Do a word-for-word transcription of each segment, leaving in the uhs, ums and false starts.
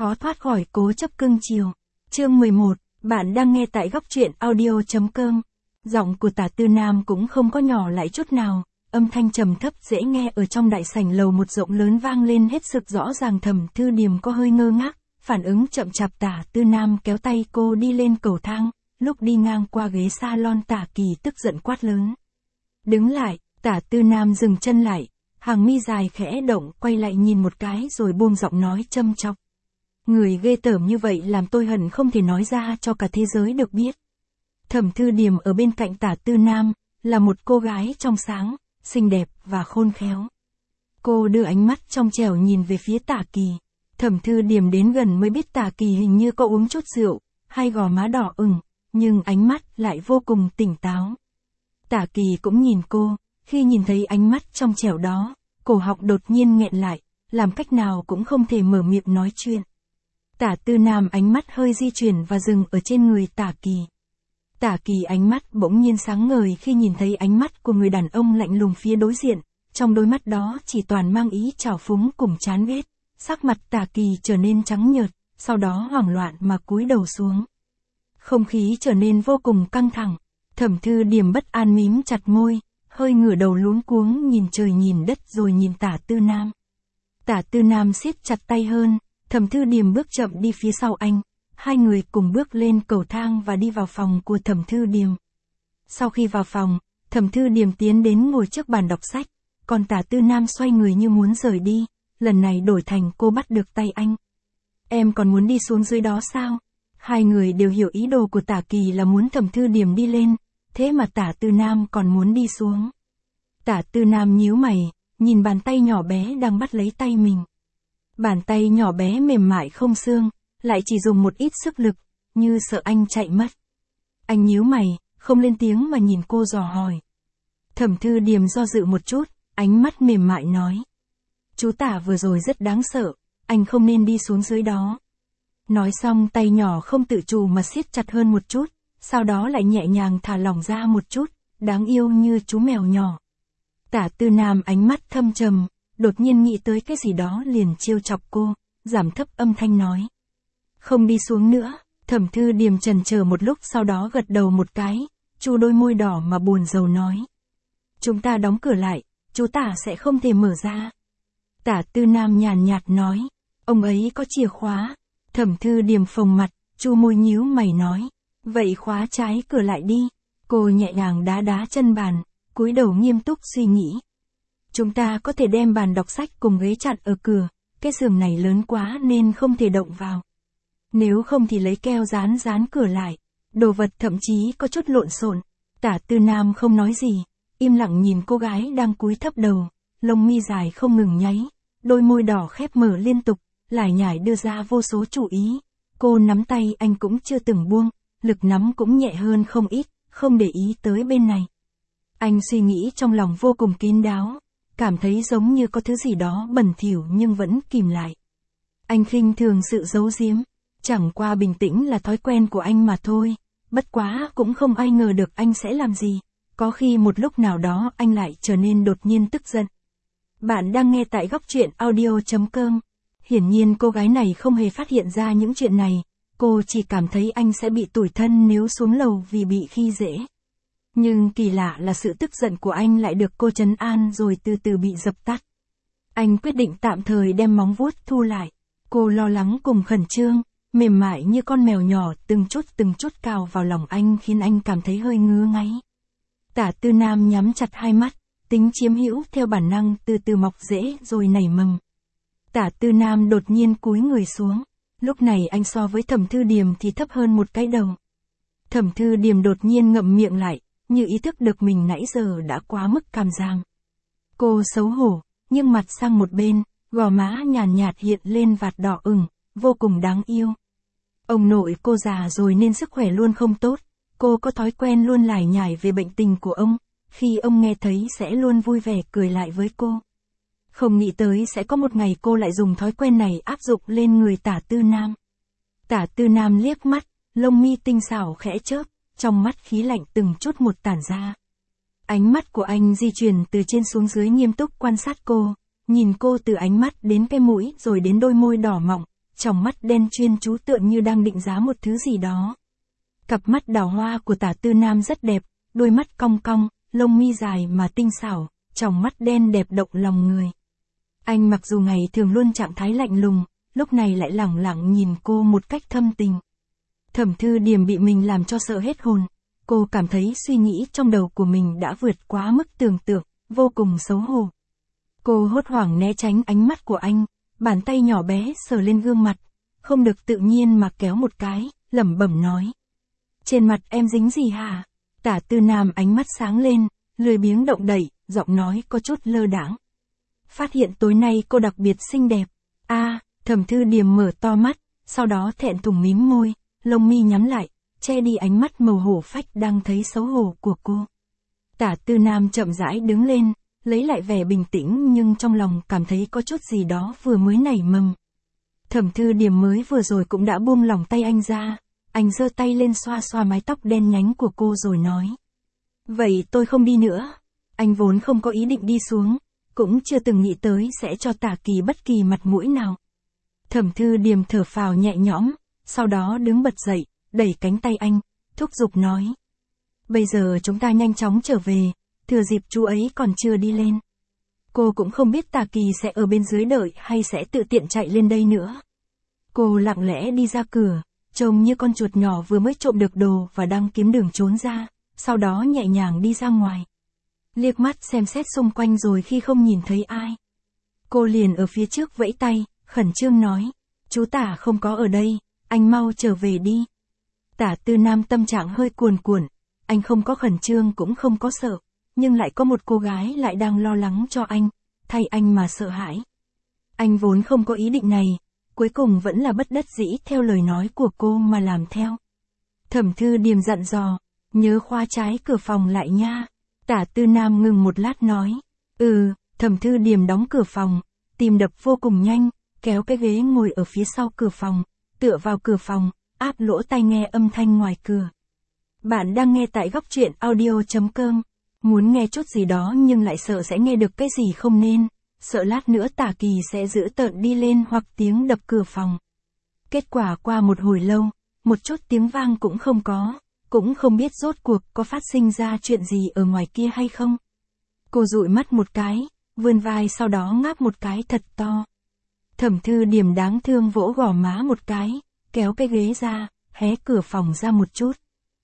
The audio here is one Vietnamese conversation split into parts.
khó thoát khỏi cố chấp cưng chiều. Chương mười một, bạn đang nghe tại góc truyện audio.com. Giọng của Tả Tư Nam cũng không có nhỏ lại chút nào, âm thanh trầm thấp dễ nghe ở trong đại sảnh lầu một rộng lớn vang lên hết sức rõ ràng. Thẩm Thư Điềm có hơi ngơ ngác, phản ứng chậm chạp. Tả Tư Nam kéo tay cô đi lên cầu thang, lúc đi ngang qua ghế salon Tả Kỳ tức giận quát lớn. Đứng lại. Tả Tư Nam dừng chân lại, hàng mi dài khẽ động, quay lại nhìn một cái rồi buông giọng nói châm chọc. Người ghê tởm như vậy làm tôi hận không thể nói ra cho cả thế giới được biết. Thẩm Thư Điềm ở bên cạnh Tả Tư Nam, là một cô gái trong sáng, xinh đẹp và khôn khéo. Cô đưa ánh mắt trong trẻo nhìn về phía Tả Kỳ. Thẩm Thư Điềm đến gần mới biết Tả Kỳ hình như có uống chút rượu, hai gò má đỏ ửng, nhưng ánh mắt lại vô cùng tỉnh táo. Tả Kỳ cũng nhìn cô. Khi nhìn thấy ánh mắt trong trẻo đó, cổ họng đột nhiên nghẹn lại, làm cách nào cũng không thể mở miệng nói chuyện. Tả Tư Nam ánh mắt hơi di chuyển và dừng ở trên người Tả Kỳ. Tả Kỳ ánh mắt bỗng nhiên sáng ngời khi nhìn thấy ánh mắt của người đàn ông lạnh lùng phía đối diện, trong đôi mắt đó chỉ toàn mang ý trào phúng cùng chán ghét. Sắc mặt Tả Kỳ trở nên trắng nhợt, sau đó hoảng loạn mà cúi đầu xuống. Không khí trở nên vô cùng căng thẳng, Thẩm Thư Điềm bất an mím chặt môi, hơi ngửa đầu luống cuống nhìn trời nhìn đất rồi nhìn Tả Tư Nam. Tả Tư Nam siết chặt tay hơn, Thẩm Thư Điềm bước chậm đi phía sau anh, hai người cùng bước lên cầu thang và đi vào phòng của Thẩm Thư Điềm. Sau khi vào phòng, Thẩm Thư Điềm tiến đến ngồi trước bàn đọc sách, còn Tả Tư Nam xoay người như muốn rời đi, lần này đổi thành cô bắt được tay anh. Em còn muốn đi xuống dưới đó sao? Hai người đều hiểu ý đồ của Tả Kỳ là muốn Thẩm Thư Điềm đi lên. Thế mà Tả Tư Nam còn muốn đi xuống. Tả Tư Nam nhíu mày, nhìn bàn tay nhỏ bé đang bắt lấy tay mình. Bàn tay nhỏ bé mềm mại không xương, lại chỉ dùng một ít sức lực, như sợ anh chạy mất. Anh nhíu mày, không lên tiếng mà nhìn cô dò hỏi. Thẩm Thư Điềm do dự một chút, ánh mắt mềm mại nói. Chú Tả vừa rồi rất đáng sợ, anh không nên đi xuống dưới đó. Nói xong tay nhỏ không tự chủ mà siết chặt hơn một chút. Sau đó lại nhẹ nhàng thả lỏng ra một chút, đáng yêu như chú mèo nhỏ. Tả Tư Nam ánh mắt thâm trầm, đột nhiên nghĩ tới cái gì đó liền trêu chọc cô, giảm thấp âm thanh nói. Không đi xuống nữa. Thẩm Thư Điềm chần chờ một lúc sau đó gật đầu một cái, chu đôi môi đỏ mà buồn rầu nói. Chúng ta đóng cửa lại, chú Tả sẽ không thể mở ra. Tả Tư Nam nhàn nhạt nói, ông ấy có chìa khóa. Thẩm Thư Điềm phồng mặt, chu môi nhíu mày nói. Vậy khóa trái cửa lại đi. Cô nhẹ nhàng đá đá chân bàn, cúi đầu nghiêm túc suy nghĩ. Chúng ta có thể đem bàn đọc sách cùng ghế chặn ở cửa, cái giường này lớn quá nên không thể động vào. Nếu không thì lấy keo dán dán cửa lại. Đồ vật thậm chí có chút lộn xộn. Tả Tư Nam không nói gì, im lặng nhìn cô gái đang cúi thấp đầu, lông mi dài không ngừng nháy, đôi môi đỏ khép mở liên tục, lải nhải đưa ra vô số chủ ý. Cô nắm tay anh cũng chưa từng buông. Lực nắm cũng nhẹ hơn không ít, không để ý tới bên này. Anh suy nghĩ trong lòng vô cùng kín đáo, cảm thấy giống như có thứ gì đó bẩn thỉu nhưng vẫn kìm lại. Anh khinh thường sự giấu giếm, chẳng qua bình tĩnh là thói quen của anh mà thôi, bất quá cũng không ai ngờ được anh sẽ làm gì, có khi một lúc nào đó anh lại trở nên đột nhiên tức giận. Bạn đang nghe tại góc truyện audio.com. Hiển nhiên cô gái này không hề phát hiện ra những chuyện này. Cô chỉ cảm thấy anh sẽ bị tủi thân nếu xuống lầu vì bị khi dễ. Nhưng kỳ lạ là sự tức giận của anh lại được cô trấn an rồi từ từ bị dập tắt. Anh quyết định tạm thời đem móng vuốt thu lại. Cô lo lắng cùng khẩn trương, mềm mại như con mèo nhỏ từng chút từng chút cào vào lòng anh khiến anh cảm thấy hơi ngứa ngáy. Tả Tư Nam nhắm chặt hai mắt, tính chiếm hữu theo bản năng từ từ mọc rễ rồi nảy mầm. Tả Tư Nam đột nhiên cúi người xuống. Lúc này anh so với Thẩm Thư Điềm thì thấp hơn một cái đầu. Thẩm Thư Điềm đột nhiên ngậm miệng lại, như ý thức được mình nãy giờ đã quá mức càm ràm. Cô xấu hổ, nhưng mặt sang một bên, gò má nhàn nhạt hiện lên vạt đỏ ửng, vô cùng đáng yêu. Ông nội cô già rồi nên sức khỏe luôn không tốt, cô có thói quen luôn lải nhải về bệnh tình của ông, khi ông nghe thấy sẽ luôn vui vẻ cười lại với cô. Không nghĩ tới sẽ có một ngày cô lại dùng thói quen này áp dụng lên người Tả Tư Nam. Tả Tư Nam liếc mắt, lông mi tinh xảo khẽ chớp, trong mắt khí lạnh từng chút một tản ra. Ánh mắt của anh di chuyển từ trên xuống dưới nghiêm túc quan sát cô, nhìn cô từ ánh mắt đến cái mũi rồi đến đôi môi đỏ mọng, tròng mắt đen chuyên chú tựa như đang định giá một thứ gì đó. Cặp mắt đào hoa của Tả Tư Nam rất đẹp, đôi mắt cong cong, lông mi dài mà tinh xảo, tròng mắt đen đẹp động lòng người. Anh mặc dù ngày thường luôn trạng thái lạnh lùng, lúc này lại lẳng lặng nhìn cô một cách thâm tình. Thẩm Thư Điềm bị mình làm cho sợ hết hồn, cô cảm thấy suy nghĩ trong đầu của mình đã vượt quá mức tưởng tượng, vô cùng xấu hổ. Cô hốt hoảng né tránh ánh mắt của anh, bàn tay nhỏ bé sờ lên gương mặt, không được tự nhiên mà kéo một cái, lẩm bẩm nói. Trên mặt em dính gì hả? Tả Tư Nam ánh mắt sáng lên, lười biếng động đậy, giọng nói có chút lơ đãng. Phát hiện tối nay cô đặc biệt xinh đẹp. A, à, Thẩm Thư Điềm mở to mắt, sau đó thẹn thùng mím môi, lông mi nhắm lại, che đi ánh mắt màu hổ phách đang thấy xấu hổ của cô. Tả Tư Nam chậm rãi đứng lên, lấy lại vẻ bình tĩnh nhưng trong lòng cảm thấy có chút gì đó vừa mới nảy mầm. Thẩm Thư Điềm mới vừa rồi cũng đã buông lỏng tay anh ra, anh giơ tay lên xoa xoa mái tóc đen nhánh của cô rồi nói. Vậy tôi không đi nữa. Anh vốn không có ý định đi xuống, cũng chưa từng nghĩ tới sẽ cho Tả Kỳ bất kỳ mặt mũi nào. Thẩm Thư Điềm thở phào nhẹ nhõm, sau đó đứng bật dậy, đẩy cánh tay anh, thúc giục nói. Bây giờ chúng ta nhanh chóng trở về, thừa dịp chú ấy còn chưa đi lên. Cô cũng không biết Tả Kỳ sẽ ở bên dưới đợi hay sẽ tự tiện chạy lên đây nữa. Cô lặng lẽ đi ra cửa, trông như con chuột nhỏ vừa mới trộm được đồ và đang kiếm đường trốn ra, sau đó nhẹ nhàng đi ra ngoài. Liếc mắt xem xét xung quanh rồi khi không nhìn thấy ai, cô liền ở phía trước vẫy tay, khẩn trương nói. Chú Tả không có ở đây, anh mau trở về đi. Tả Tư Nam tâm trạng hơi cuồn cuộn, anh không có khẩn trương cũng không có sợ, nhưng lại có một cô gái lại đang lo lắng cho anh, thay anh mà sợ hãi. Anh vốn không có ý định này, cuối cùng vẫn là bất đắc dĩ theo lời nói của cô mà làm theo. Thẩm Thư Điềm dặn dò, nhớ khóa trái cửa phòng lại nha. Tả Tư Nam ngừng một lát nói. Ừ, Thẩm Thư Điềm đóng cửa phòng, tim đập vô cùng nhanh, kéo cái ghế ngồi ở phía sau cửa phòng, tựa vào cửa phòng, áp lỗ tai nghe âm thanh ngoài cửa. Bạn đang nghe tại góc truyện audio chấm com. Muốn nghe chút gì đó nhưng lại sợ sẽ nghe được cái gì không nên, sợ lát nữa Tả Kỳ sẽ giữ tợn đi lên hoặc tiếng đập cửa phòng. Kết quả qua một hồi lâu, một chút tiếng vang cũng không có, cũng không biết rốt cuộc có phát sinh ra chuyện gì ở ngoài kia hay không. Cô dụi mắt một cái, vươn vai sau đó ngáp một cái thật to. Thẩm Thư Điềm đáng thương vỗ gò má một cái, kéo cái ghế ra, hé cửa phòng ra một chút.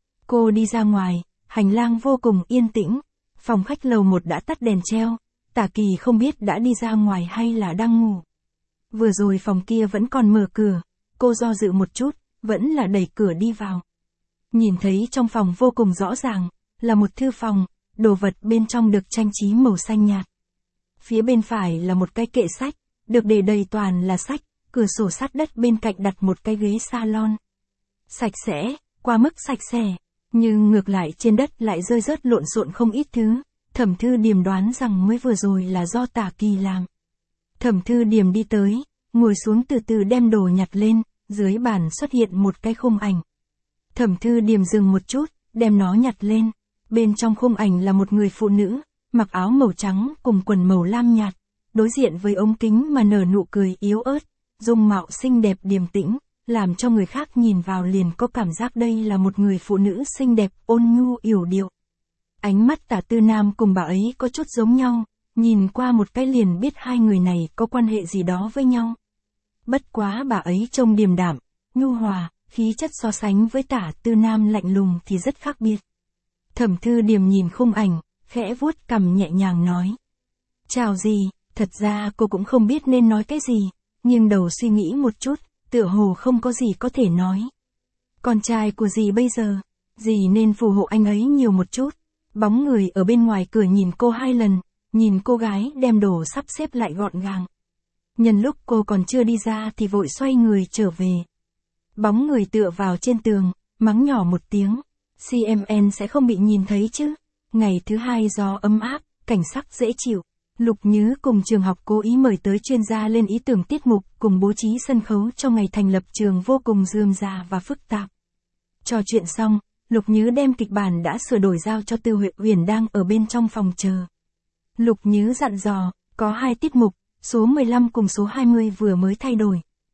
Cô đi ra ngoài, hành lang vô cùng yên tĩnh, phòng khách lầu một đã tắt đèn treo, Tả Kỳ không biết đã đi ra ngoài hay là đang ngủ. Vừa rồi phòng kia vẫn còn mở cửa, cô do dự một chút, vẫn là đẩy cửa đi vào. Nhìn thấy trong phòng vô cùng rõ ràng, là một thư phòng, đồ vật bên trong được trang trí màu xanh nhạt. Phía bên phải là một cái kệ sách, được để đầy toàn là sách, cửa sổ sát đất bên cạnh đặt một cái ghế salon. Sạch sẽ, qua mức sạch sẽ, nhưng ngược lại trên đất lại rơi rớt lộn xộn không ít thứ. Thẩm Thư Điềm đoán rằng mới vừa rồi là do Tả Kỳ làm. Thẩm Thư Điềm đi tới, ngồi xuống từ từ đem đồ nhặt lên, dưới bàn xuất hiện một cái khung ảnh. Thẩm Thư Điềm dừng một chút, đem nó nhặt lên. Bên trong khung ảnh là một người phụ nữ, mặc áo màu trắng cùng quần màu lam nhạt, đối diện với ống kính mà nở nụ cười yếu ớt, dung mạo xinh đẹp điềm tĩnh, làm cho người khác nhìn vào liền có cảm giác đây là một người phụ nữ xinh đẹp, ôn nhu yểu điệu. Ánh mắt Tả Tư Nam cùng bà ấy có chút giống nhau, nhìn qua một cái liền biết hai người này có quan hệ gì đó với nhau. Bất quá bà ấy trông điềm đạm, nhu hòa, khí chất so sánh với Tả Tư Nam lạnh lùng thì rất khác biệt. Thẩm Thư Điềm nhìn khung ảnh, khẽ vuốt cằm nhẹ nhàng nói. Chào gì, thật ra cô cũng không biết nên nói cái gì, nhưng đầu suy nghĩ một chút, tựa hồ không có gì có thể nói. Con trai của dì bây giờ, dì nên phù hộ anh ấy nhiều một chút. Bóng người ở bên ngoài cửa nhìn cô hai lần, nhìn cô gái đem đồ sắp xếp lại gọn gàng. Nhân lúc cô còn chưa đi ra thì vội xoay người trở về. Bóng người tựa vào trên tường, mắng nhỏ một tiếng. xê em en sẽ không bị nhìn thấy chứ. Ngày thứ hai gió ấm áp, cảnh sắc dễ chịu. Lục Nhứ cùng trường học cố ý mời tới chuyên gia lên ý tưởng tiết mục cùng bố trí sân khấu cho ngày thành lập trường vô cùng rườm rà và phức tạp. Trò chuyện xong, Lục Nhứ đem kịch bản đã sửa đổi giao cho Tư Huệ Uyển đang ở bên trong phòng chờ. Lục Nhứ dặn dò, có hai tiết mục, số mười lăm cùng số hai mươi vừa mới thay đổi.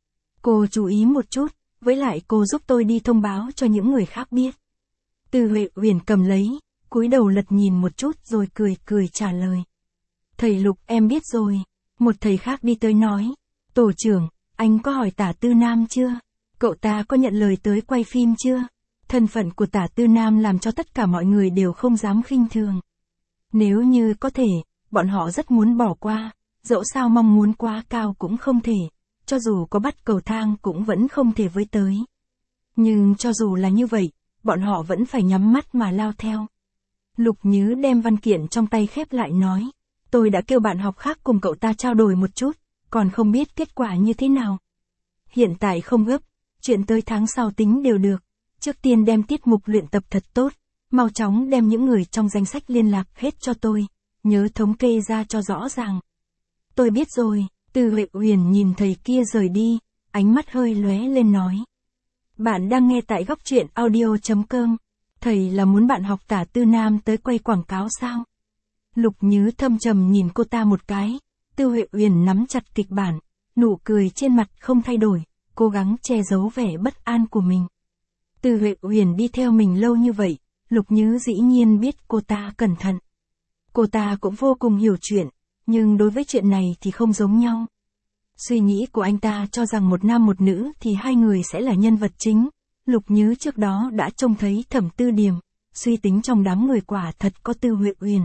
Cô chú ý một chút, với lại cô giúp tôi đi thông báo cho những người khác biết. Từ Huệ Uyển cầm lấy, cúi đầu lật nhìn một chút rồi cười cười trả lời. Thầy Lục em biết rồi. Một thầy khác đi tới nói. Tổ trưởng, anh có hỏi Tả Tư Nam chưa? Cậu ta có nhận lời tới quay phim chưa? Thân phận của Tả Tư Nam làm cho tất cả mọi người đều không dám khinh thường. Nếu như có thể, bọn họ rất muốn bỏ qua, dẫu sao mong muốn quá cao cũng không thể, cho dù có bắt cầu thang cũng vẫn không thể với tới. Nhưng cho dù là như vậy, bọn họ vẫn phải nhắm mắt mà lao theo. Lục Nhứ đem văn kiện trong tay khép lại nói. Tôi đã kêu bạn học khác cùng cậu ta trao đổi một chút, còn không biết kết quả như thế nào. Hiện tại không gấp, chuyện tới tháng sau tính đều được. Trước tiên đem tiết mục luyện tập thật tốt, mau chóng đem những người trong danh sách liên lạc hết cho tôi, nhớ thống kê ra cho rõ ràng. Tôi biết rồi. Từ Huệ Uyển nhìn thầy kia rời đi, ánh mắt hơi lóe lên nói. Bạn đang nghe tại góc truyện audio chấm com. Thầy là muốn bạn học Tả Tư Nam tới quay quảng cáo sao? Lục Nhứ thâm trầm nhìn cô ta một cái, Từ Huệ Uyển nắm chặt kịch bản, nụ cười trên mặt không thay đổi, cố gắng che giấu vẻ bất an của mình. Từ Huệ Uyển đi theo mình lâu như vậy, Lục Nhứ dĩ nhiên biết cô ta cẩn thận. Cô ta cũng vô cùng hiểu chuyện, nhưng đối với chuyện này thì không giống nhau. Suy nghĩ của anh ta cho rằng một nam một nữ thì hai người sẽ là nhân vật chính. Lục Nhứ trước đó đã trông thấy Thẩm Tư Điềm, suy tính trong đám người quả thật có Từ Huệ Uyển.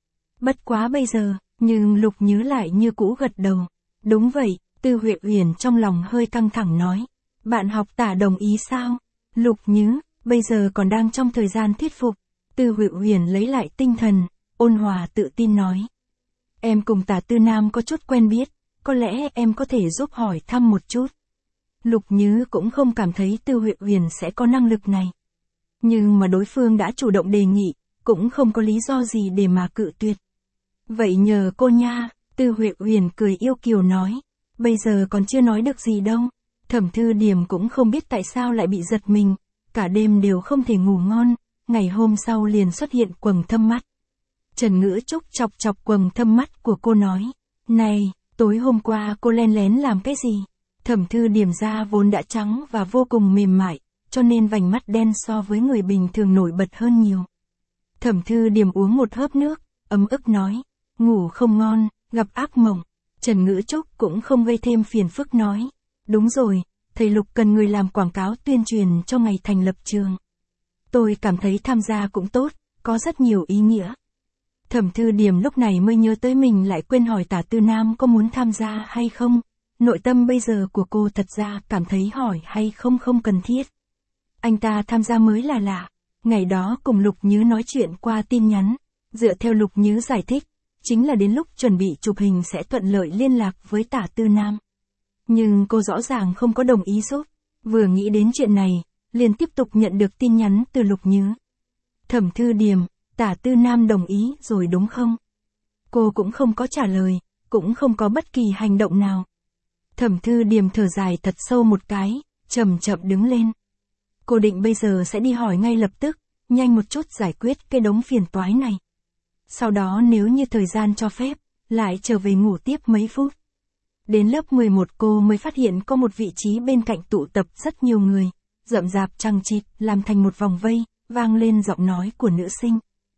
Bất quá bây giờ, nhưng Lục Nhứ lại như cũ gật đầu. Đúng vậy, Từ Huệ Uyển trong lòng hơi căng thẳng nói. Bạn học Tả đồng ý sao? Lục Nhứ, bây giờ còn đang trong thời gian thuyết phục. Từ Huệ Uyển lấy lại tinh thần, ôn hòa tự tin nói. Em cùng Tả Tư Nam có chút quen biết, có lẽ em có thể giúp hỏi thăm một chút. Lục Nhứ cũng không cảm thấy Từ Huệ Uyển sẽ có năng lực này. Nhưng mà đối phương đã chủ động đề nghị, cũng không có lý do gì để mà cự tuyệt. Vậy nhờ cô nha, Từ Huệ Uyển cười yêu kiều nói. Bây giờ còn chưa nói được gì đâu. Thẩm Thư Điềm cũng không biết tại sao lại bị giật mình, cả đêm đều không thể ngủ ngon, ngày hôm sau liền xuất hiện quầng thâm mắt. Trần Ngữ Trúc chọc chọc quầng thâm mắt của cô nói. Này, tối hôm qua cô len lén làm cái gì? Thẩm Thư Điềm da vốn đã trắng và vô cùng mềm mại, cho nên vành mắt đen so với người bình thường nổi bật hơn nhiều. Thẩm Thư Điềm uống một hớp nước, ấm ức nói. Ngủ không ngon, gặp ác mộng. Trần Ngữ Trúc cũng không gây thêm phiền phức nói. Đúng rồi, thầy Lục cần người làm quảng cáo tuyên truyền cho ngày thành lập trường. Tôi cảm thấy tham gia cũng tốt, có rất nhiều ý nghĩa. Thẩm Thư Điềm lúc này mới nhớ tới mình lại quên hỏi Tả Tư Nam có muốn tham gia hay không. Nội tâm bây giờ của cô thật ra cảm thấy hỏi hay không không cần thiết. Anh ta tham gia mới là lạ. Ngày đó cùng Lục Nhứ nói chuyện qua tin nhắn. Dựa theo Lục Nhứ giải thích, chính là đến lúc chuẩn bị chụp hình sẽ thuận lợi liên lạc với Tả Tư Nam. Nhưng cô rõ ràng không có đồng ý giúp. Vừa nghĩ đến chuyện này, liền tiếp tục nhận được tin nhắn từ Lục Nhứ. Thẩm Thư Điềm, Tả Tư Nam đồng ý rồi đúng không? Cô cũng không có trả lời, cũng không có bất kỳ hành động nào. Thẩm Thư Điềm thở dài thật sâu một cái, chậm chậm đứng lên. Cô định bây giờ sẽ đi hỏi ngay lập tức, nhanh một chút giải quyết cái đống phiền toái này. Sau đó nếu như thời gian cho phép, lại trở về ngủ tiếp mấy phút. Đến lớp mười một cô mới phát hiện có một vị trí bên cạnh tụ tập rất nhiều người, rậm rạp chằng chịt, làm thành một vòng vây, vang lên giọng nói của nữ sinh.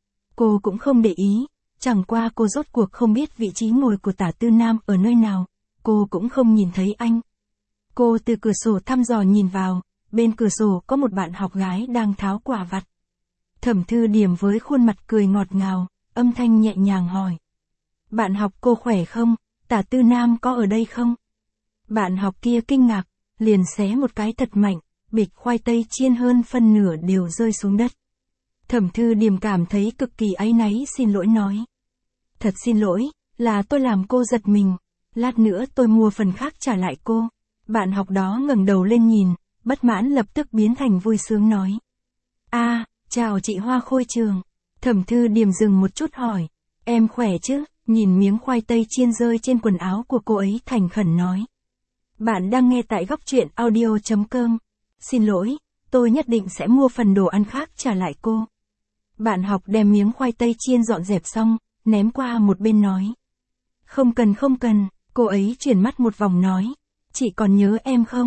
Cô cũng không để ý, chẳng qua cô rốt cuộc không biết vị trí ngồi của Tả Tư Nam ở nơi nào, cô cũng không nhìn thấy anh. Cô từ cửa sổ thăm dò nhìn vào, bên cửa sổ có một bạn học gái đang tháo quả vặt. Thẩm Thư Điềm với khuôn mặt cười ngọt ngào, âm thanh nhẹ nhàng hỏi. Bạn học cô khỏe không? Tả Tư Nam có ở đây không? Bạn học kia kinh ngạc, liền xé một cái thật mạnh, bịch khoai tây chiên hơn phân nửa đều rơi xuống đất. Thẩm Thư Điềm cảm thấy cực kỳ áy náy xin lỗi nói. Thật xin lỗi, là tôi làm cô giật mình, lát nữa tôi mua phần khác trả lại cô. Bạn học đó ngẩng đầu lên nhìn, bất mãn lập tức biến thành vui sướng nói. A, à, chào chị Hoa Khôi Trường. Thẩm Thư Điềm dừng một chút hỏi. Em khỏe chứ? Nhìn miếng khoai tây chiên rơi trên quần áo của cô ấy thành khẩn nói. Bạn đang nghe tại góc truyện audio chấm com. Xin lỗi, tôi nhất định sẽ mua phần đồ ăn khác trả lại cô. Bạn học đem miếng khoai tây chiên dọn dẹp xong, ném qua một bên nói. Không cần không cần, cô ấy chuyển mắt một vòng nói. Chị còn nhớ em không?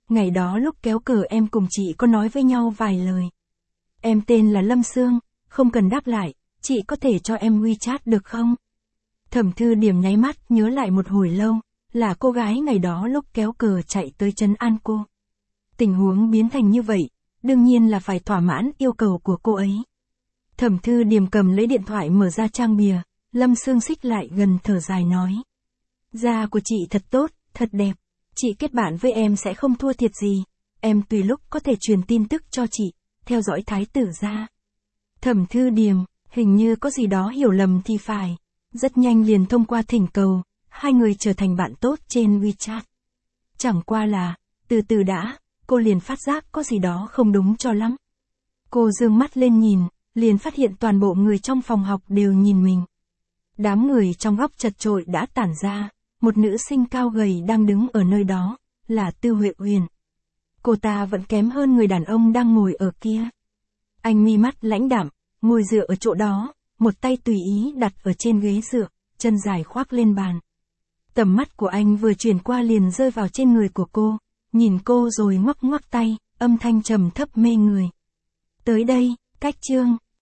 ngày đó lúc kéo cờ em cùng chị có nói với nhau vài lời. Em tên là Lâm Sương, không cần đáp lại, chị có thể cho em WeChat được không? Thẩm Thư Điểm nháy mắt nhớ lại một hồi lâu, là cô gái ngày đó lúc kéo cờ chạy tới trấn an cô. Tình huống biến thành như vậy, đương nhiên là phải thỏa mãn yêu cầu của cô ấy. Thẩm Thư Điểm cầm lấy điện thoại mở ra trang bìa, Lâm Sương xích lại gần thở dài nói. Da của chị thật tốt, thật đẹp, chị kết bạn với em sẽ không thua thiệt gì, em tùy lúc có thể truyền tin tức cho chị, theo dõi thái tử gia. Thẩm Thư Điểm, hình như có gì đó hiểu lầm thì phải, rất nhanh liền thông qua thỉnh cầu, hai người trở thành bạn tốt trên WeChat. Chẳng qua là, từ từ đã, cô liền phát giác có gì đó không đúng cho lắm. Cô dương mắt lên nhìn, liền phát hiện toàn bộ người trong phòng học đều nhìn mình. Đám người trong góc chật chội đã tản ra, một nữ sinh cao gầy đang đứng ở nơi đó, là Tư Huệ Uyển. Cô ta vẫn kém hơn người đàn ông đang ngồi ở kia. Anh mi mắt lãnh đạm, ngồi dựa ở chỗ đó, một tay tùy ý đặt ở trên ghế dựa, chân dài khoác lên bàn. Tầm mắt của anh vừa chuyển qua liền rơi vào trên người của cô, nhìn cô rồi ngoắc ngoắc tay, âm thanh trầm thấp mê người. Tới đây, cách chương.